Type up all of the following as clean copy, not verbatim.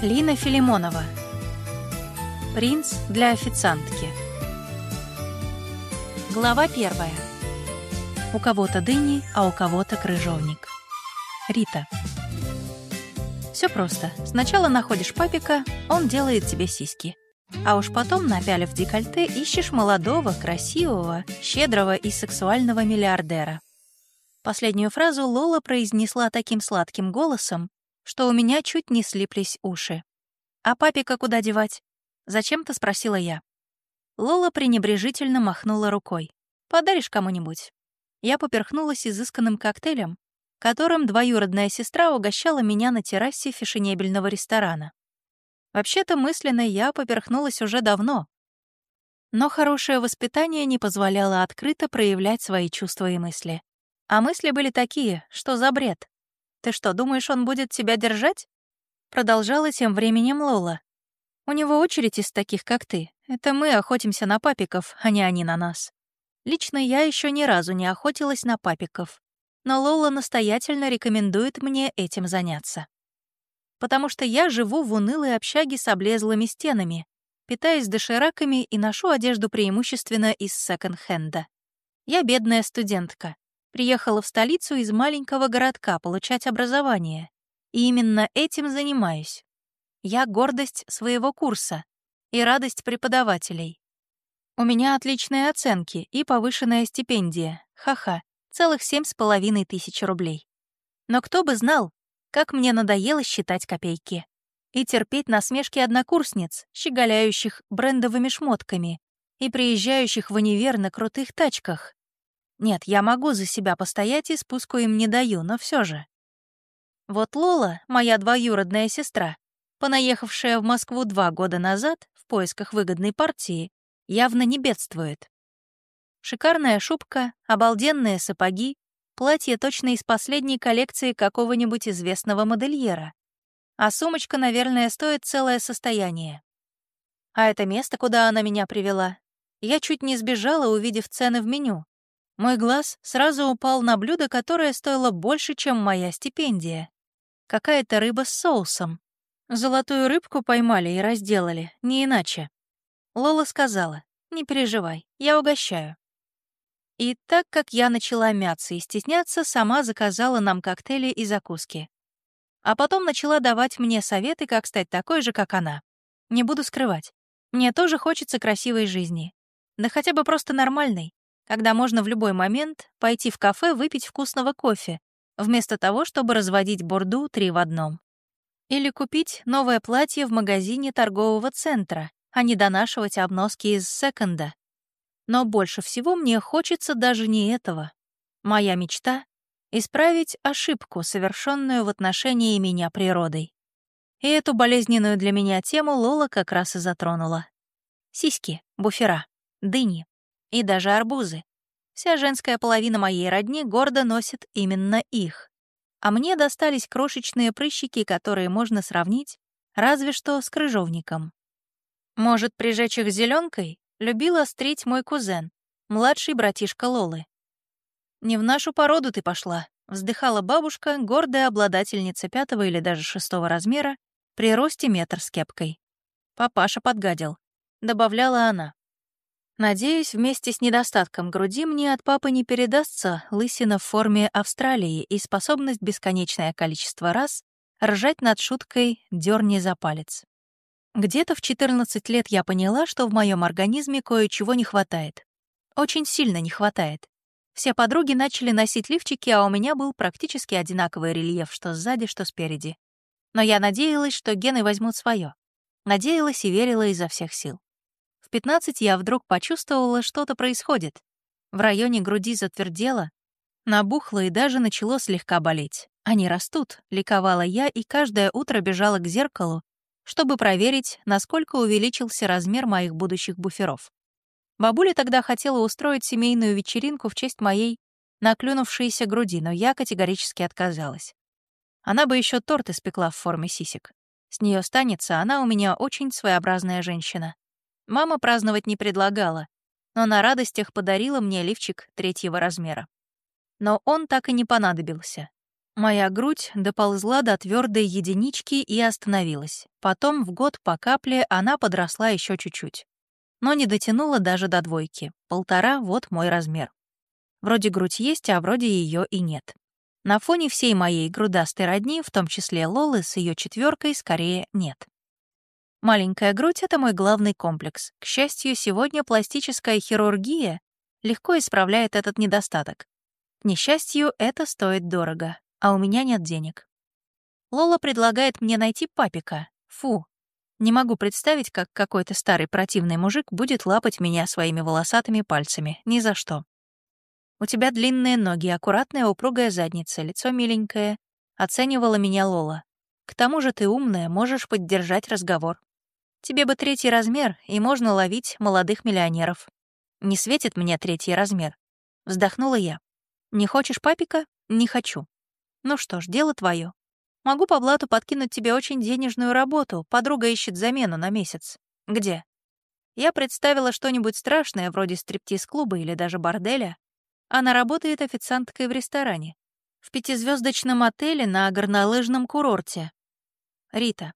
Лина Филимонова. Принц для официантки. Глава 1. У кого-то дыни, а у кого-то крыжовник. Рита. Все просто. Сначала находишь папика, он делает тебе сиськи. А уж потом, напялив декольте, ищешь молодого, красивого, щедрого и сексуального миллиардера. Последнюю фразу Лола произнесла таким сладким голосом, что у меня чуть не слиплись уши. «А папика куда девать?» — зачем-то спросила я. Лола пренебрежительно махнула рукой. «Подаришь кому-нибудь?» Я поперхнулась изысканным коктейлем, которым двоюродная сестра угощала меня на террасе фешенебельного ресторана. Вообще-то мысленно я поперхнулась уже давно, но хорошее воспитание не позволяло открыто проявлять свои чувства и мысли. А мысли были такие: что за бред? «Ты что, думаешь, он будет тебя держать?» Продолжала тем временем Лола. «У него очередь из таких, как ты. Это мы охотимся на папиков, а не они на нас. Лично я еще ни разу не охотилась на папиков, но Лола настоятельно рекомендует мне этим заняться. Потому что я живу в унылой общаге с облезлыми стенами, питаюсь дошираками и ношу одежду преимущественно из секонд-хенда. Я бедная студентка. Приехала в столицу из маленького городка получать образование. И именно этим занимаюсь. Я гордость своего курса и радость преподавателей. У меня отличные оценки и повышенная стипендия. Ха-ха, целых 7500 рублей. Но кто бы знал, как мне надоело считать копейки и терпеть насмешки однокурсниц, щеголяющих брендовыми шмотками и приезжающих в универ на крутых тачках. Нет, я могу за себя постоять и спуску им не даю, но все же. Вот Лола, моя двоюродная сестра, понаехавшая в Москву 2 года назад в поисках выгодной партии, явно не бедствует. Шикарная шубка, обалденные сапоги, платье точно из последней коллекции какого-нибудь известного модельера. А сумочка, наверное, стоит целое состояние. А это место, куда она меня привела, я чуть не сбежала, увидев цены в меню. Мой глаз сразу упал на блюдо, которое стоило больше, чем моя стипендия. Какая-то рыба с соусом. Золотую рыбку поймали и разделали, не иначе. Лола сказала: «Не переживай, я угощаю». И так как я начала мяться и стесняться, сама заказала нам коктейли и закуски. А потом начала давать мне советы, как стать такой же, как она. Не буду скрывать, мне тоже хочется красивой жизни. Да хотя бы просто нормальной, когда можно в любой момент пойти в кафе выпить вкусного кофе, вместо того, чтобы разводить бурду 3 в одном. Или купить новое платье в магазине торгового центра, а не донашивать обноски из секонда. Но больше всего мне хочется даже не этого. Моя мечта — исправить ошибку, совершенную в отношении меня природой. И эту болезненную для меня тему Лола как раз и затронула. Сиськи, буфера, дыни и даже арбузы. Вся женская половина моей родни гордо носит именно их. А мне достались крошечные прыщики, которые можно сравнить разве что с крыжовником. Может, прижечь их зеленкой любил острить мой кузен, младший братишка Лолы. «Не в нашу породу ты пошла», — вздыхала бабушка, гордая обладательница 5 или даже 6 размера, при росте метр с кепкой. «Папаша подгадил», — добавляла она. Надеюсь, вместе с недостатком груди мне от папы не передастся лысина в форме Австралии и способность бесконечное количество раз ржать над шуткой «дёрни за палец». Где-то в 14 лет я поняла, что в моем организме кое-чего не хватает. Очень сильно не хватает. Все подруги начали носить лифчики, а у меня был практически одинаковый рельеф, что сзади, что спереди. Но я надеялась, что гены возьмут свое. Надеялась и верила изо всех сил. В 15 я вдруг почувствовала, что-то происходит. В районе груди затвердело, набухло и даже начало слегка болеть. Они растут, ликовала я, и каждое утро бежала к зеркалу, чтобы проверить, насколько увеличился размер моих будущих буферов. Бабуля тогда хотела устроить семейную вечеринку в честь моей наклюнувшейся груди, но я категорически отказалась. Она бы еще торт испекла в форме сисек. С нее станется, она у меня очень своеобразная женщина. Мама праздновать не предлагала, но на радостях подарила мне лифчик 3 размера. Но он так и не понадобился. Моя грудь доползла до твердой единички и остановилась. Потом в год по капле она подросла еще чуть-чуть. Но не дотянула даже до 2. 1,5 — вот мой размер. Вроде грудь есть, а вроде ее и нет. На фоне всей моей грудастой родни, в том числе Лолы с ее 4, скорее нет. Маленькая грудь — это мой главный комплекс. К счастью, сегодня пластическая хирургия легко исправляет этот недостаток. К несчастью, это стоит дорого, а у меня нет денег. Лола предлагает мне найти папика. Фу. Не могу представить, как какой-то старый противный мужик будет лапать меня своими волосатыми пальцами. Ни за что. «У тебя длинные ноги, аккуратная упругая задница, лицо миленькое», — оценивала меня Лола. «К тому же ты умная, можешь поддержать разговор. Тебе бы 3 размер, и можно ловить молодых миллионеров». «Не светит мне 3 размер», — вздохнула я. «Не хочешь папика? Не хочу. Ну что ж, дело твое. Могу по блату подкинуть тебе очень денежную работу, подруга ищет замену на месяц. Где?» Я представила что-нибудь страшное, вроде стриптиз-клуба или даже борделя. Она работает официанткой в ресторане. В 5-звездочном отеле на горнолыжном курорте. Рита.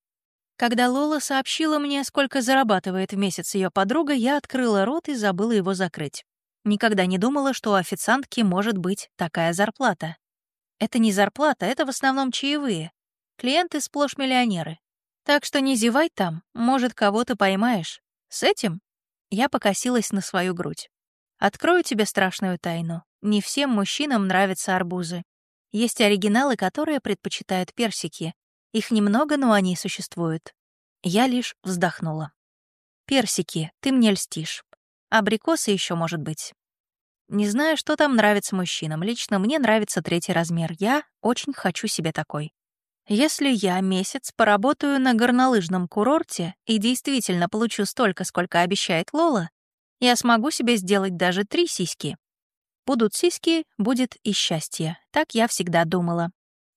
Когда Лола сообщила мне, сколько зарабатывает в месяц ее подруга, я открыла рот и забыла его закрыть. Никогда не думала, что у официантки может быть такая зарплата. Это не зарплата, это в основном чаевые. Клиенты сплошь миллионеры. Так что не зевай там, может, кого-то поймаешь. С этим я покосилась на свою грудь. Открою тебе страшную тайну. Не всем мужчинам нравятся арбузы. Есть оригиналы, которые предпочитают персики. Их немного, но они существуют. Я лишь вздохнула. Персики, ты мне льстишь. Абрикосы еще, может быть. Не знаю, что там нравится мужчинам. Лично мне нравится 3 размер. Я очень хочу себе такой. Если я месяц поработаю на горнолыжном курорте и действительно получу столько, сколько обещает Лола, я смогу себе сделать даже 3 сиськи. Будут сиськи, будет и счастье. Так я всегда думала.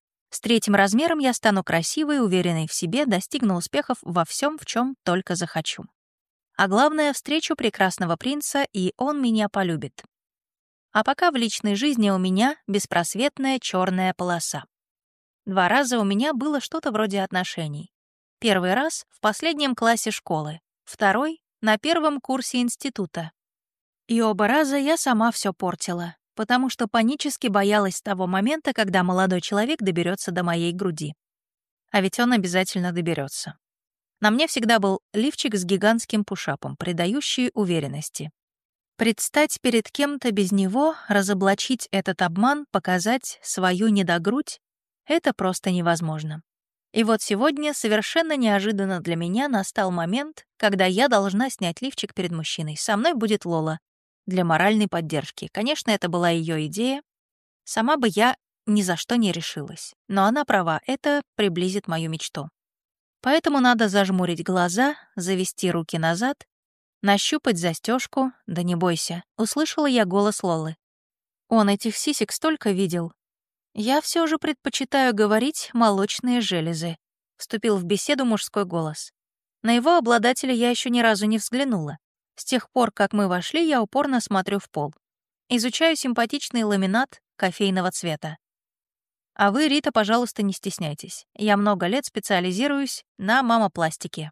С 3 размером я стану красивой, уверенной в себе, достигну успехов во всем, в чем только захочу. А главное, встречу прекрасного принца, и он меня полюбит. А пока в личной жизни у меня беспросветная черная полоса. 2 раза у меня было что-то вроде отношений. 1 раз — в последнем классе школы, 2 — на 1 курсе института. И оба раза я сама все портила, потому что панически боялась того момента, когда молодой человек доберется до моей груди. А ведь он обязательно доберется. На мне всегда был лифчик с гигантским пушапом, придающий уверенности. Предстать перед кем-то без него, разоблачить этот обман, показать свою недогрудь — это просто невозможно. И вот сегодня совершенно неожиданно для меня настал момент, когда я должна снять лифчик перед мужчиной. Со мной будет Лола. Для моральной поддержки. Конечно, это была ее идея. Сама бы я ни за что не решилась. Но она права, это приблизит мою мечту. Поэтому надо зажмурить глаза, завести руки назад, нащупать застежку. Да не бойся, услышала я голос Лолы. Он этих сисек столько видел. «Я все же предпочитаю говорить молочные железы», — вступил в беседу мужской голос. На его обладателя я еще ни разу не взглянула. С тех пор, как мы вошли, я упорно смотрю в пол. Изучаю симпатичный ламинат кофейного цвета. А вы, Рита, пожалуйста, не стесняйтесь. Я много лет специализируюсь на мамопластике.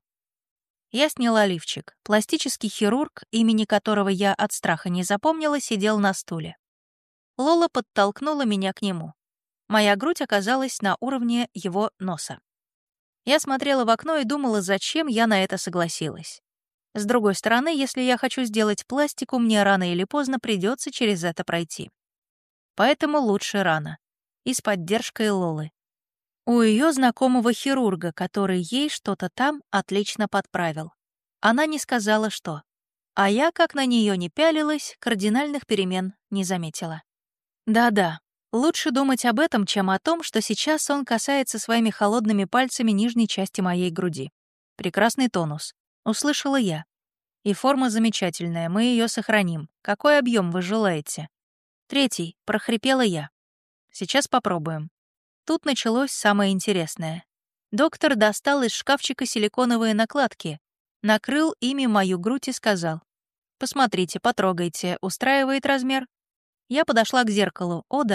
Я сняла лифчик. Пластический хирург, имени которого я от страха не запомнила, сидел на стуле. Лола подтолкнула меня к нему. Моя грудь оказалась на уровне его носа. Я смотрела в окно и думала, зачем я на это согласилась. С другой стороны, если я хочу сделать пластику, мне рано или поздно придется через это пройти. Поэтому лучше рано. И с поддержкой Лолы. У ее знакомого хирурга, который ей что-то там отлично подправил. Она не сказала, что. А я, как на нее не пялилась, кардинальных перемен не заметила. Да-да. Лучше думать об этом, чем о том, что сейчас он касается своими холодными пальцами нижней части моей груди. Прекрасный тонус. Услышала я. И форма замечательная, мы ее сохраним. Какой объем вы желаете? 3, прохрипела я. Сейчас попробуем. Тут началось самое интересное. Доктор достал из шкафчика силиконовые накладки, накрыл ими мою грудь и сказал: «Посмотрите, потрогайте, устраивает размер?» Я подошла к зеркалу. О да,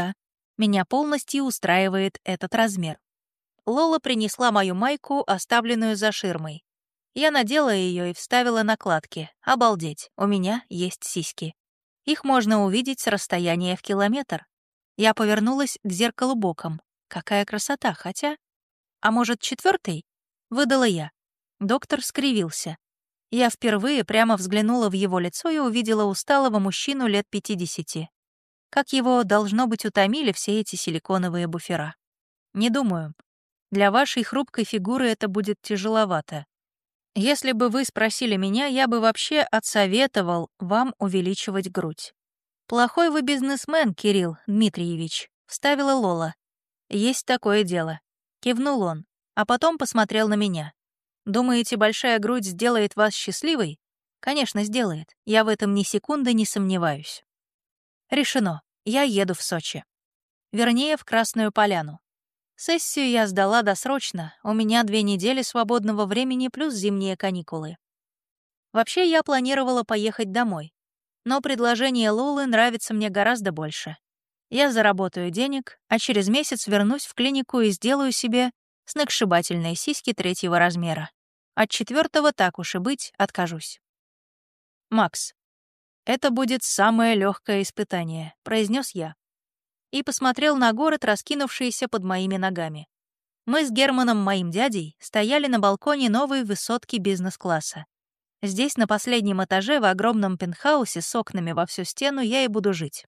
Меня полностью устраивает этот размер. Лола принесла мою майку, оставленную за ширмой. Я надела ее и вставила накладки. Обалдеть, у меня есть сиськи. Их можно увидеть с расстояния в километр. Я повернулась к зеркалу боком. Какая красота, хотя... А может, четвертый? Выдала я. Доктор скривился. Я впервые прямо взглянула в его лицо и увидела усталого мужчину лет 50. Как его, должно быть, утомили все эти силиконовые буфера. Не думаю. Для вашей хрупкой фигуры это будет тяжеловато. Если бы вы спросили меня, я бы вообще отсоветовал вам увеличивать грудь. «Плохой вы бизнесмен, Кирилл Дмитриевич», — вставила Лола. «Есть такое дело». Кивнул он, а потом посмотрел на меня. «Думаете, большая грудь сделает вас счастливой?» «Конечно, сделает. Я в этом ни секунды не сомневаюсь». Решено. Я еду в Сочи. Вернее, в Красную Поляну. Сессию я сдала досрочно, у меня 2 недели свободного времени плюс зимние каникулы. Вообще, я планировала поехать домой. Но предложение Лолы нравится мне гораздо больше. Я заработаю денег, а через месяц вернусь в клинику и сделаю себе сногсшибательные сиськи 3-го размера. От 4-го, так уж и быть, откажусь. «Макс, это будет самое легкое испытание», — произнес я. И посмотрел на город, раскинувшийся под моими ногами. Мы с Германом, моим дядей, стояли на балконе новой высотки бизнес-класса. Здесь, на последнем этаже, в огромном пентхаусе с окнами во всю стену, я и буду жить.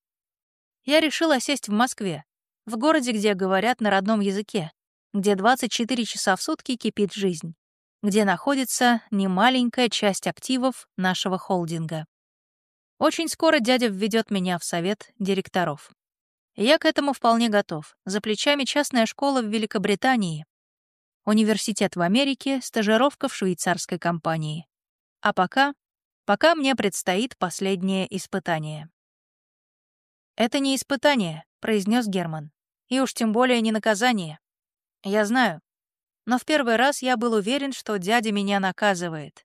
Я решила сесть в Москве, в городе, где говорят на родном языке, где 24 часа в сутки кипит жизнь, где находится немаленькая часть активов нашего холдинга. Очень скоро дядя введет меня в совет директоров. Я к этому вполне готов. За плечами частная школа в Великобритании, университет в Америке, стажировка в швейцарской компании. А пока мне предстоит последнее испытание. «Это не испытание», — произнес Герман. «И уж тем более не наказание. Я знаю. Но в первый раз я был уверен, что дядя меня наказывает.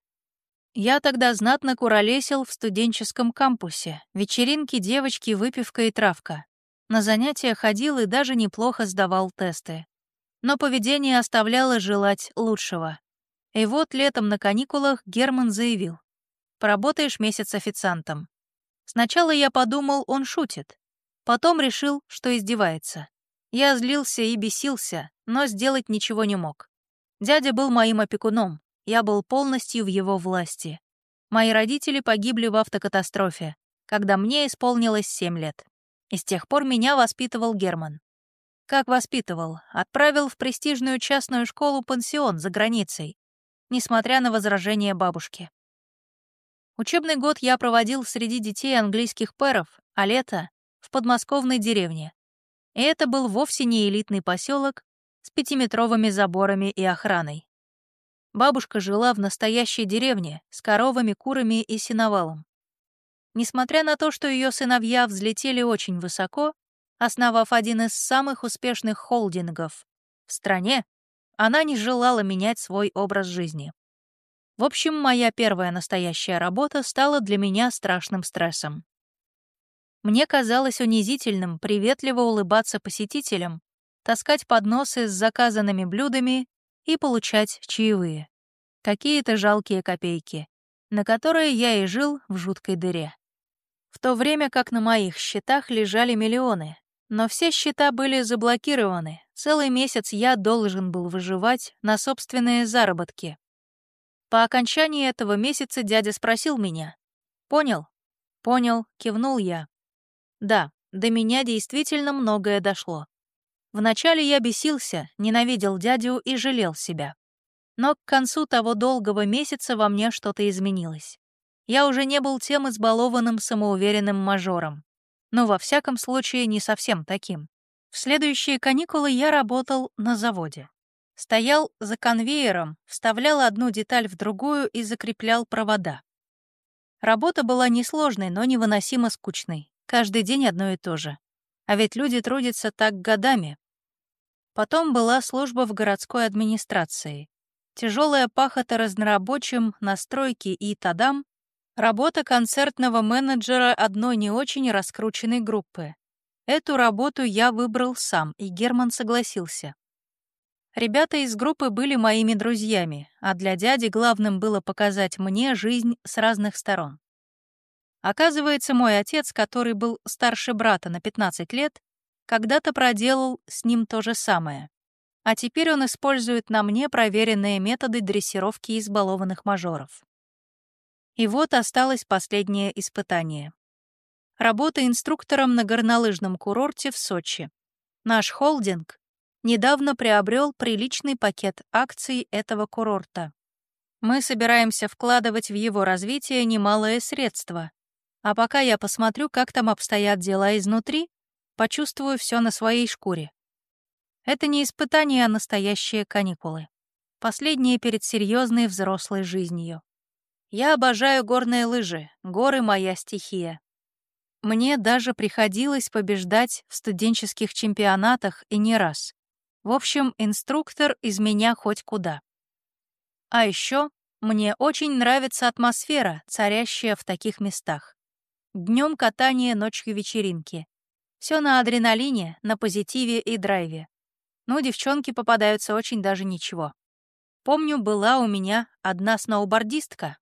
Я тогда знатно куролесил в студенческом кампусе. Вечеринки, девочки, выпивка и травка. На занятия ходил и даже неплохо сдавал тесты. Но поведение оставляло желать лучшего. И вот летом на каникулах Герман заявил: «Поработаешь месяц официантом». Сначала я подумал, он шутит. Потом решил, что издевается. Я злился и бесился, но сделать ничего не мог. Дядя был моим опекуном, я был полностью в его власти. Мои родители погибли в автокатастрофе, когда мне исполнилось 7 лет. И с тех пор меня воспитывал Герман. Как воспитывал? Отправил в престижную частную школу-пансион за границей, несмотря на возражения бабушки. Учебный год я проводил среди детей английских пэров, а лето — в подмосковной деревне. И это был вовсе не элитный поселок с 5-метровыми заборами и охраной. Бабушка жила в настоящей деревне с коровами, курами и сеновалом. Несмотря на то, что ее сыновья взлетели очень высоко, основав один из самых успешных холдингов в стране, она не желала менять свой образ жизни. В общем, моя первая настоящая работа стала для меня страшным стрессом. Мне казалось унизительным приветливо улыбаться посетителям, таскать подносы с заказанными блюдами и получать чаевые. Какие-то жалкие копейки, на которые я и жил в жуткой дыре. В то время как на моих счетах лежали миллионы, но все счета были заблокированы. Целый месяц я должен был выживать на собственные заработки. По окончании этого месяца дядя спросил меня: «Понял?» «Понял», — кивнул я. Да, до меня действительно многое дошло. Вначале я бесился, ненавидел дядю и жалел себя. Но к концу того долгого месяца во мне что-то изменилось. Я уже не был тем избалованным самоуверенным мажором. Но во всяком случае не совсем таким. В следующие каникулы я работал на заводе. Стоял за конвейером, вставлял одну деталь в другую и закреплял провода. Работа была несложной, но невыносимо скучной. Каждый день одно и то же. А ведь люди трудятся так годами. Потом была служба в городской администрации. Тяжелая пахота разнорабочим, настройки и тадам, работа концертного менеджера одной не очень раскрученной группы. Эту работу я выбрал сам, и Герман согласился. Ребята из группы были моими друзьями, а для дяди главным было показать мне жизнь с разных сторон. Оказывается, мой отец, который был старше брата на 15 лет, когда-то проделал с ним то же самое. А теперь он использует на мне проверенные методы дрессировки избалованных мажоров. И вот осталось последнее испытание. Работа инструктором на горнолыжном курорте в Сочи. Наш холдинг недавно приобрел приличный пакет акций этого курорта. Мы собираемся вкладывать в его развитие немалые средства. А пока я посмотрю, как там обстоят дела изнутри, почувствую все на своей шкуре. Это не испытание, а настоящие каникулы. Последние перед серьезной взрослой жизнью. Я обожаю горные лыжи, горы — моя стихия. Мне даже приходилось побеждать в студенческих чемпионатах и не раз. В общем, инструктор из меня хоть куда. А еще мне очень нравится атмосфера, царящая в таких местах. Днем катание, ночью вечеринки. Все на адреналине, на позитиве и драйве. Ну, девчонки попадаются очень даже ничего. Помню, была у меня одна сноубордистка,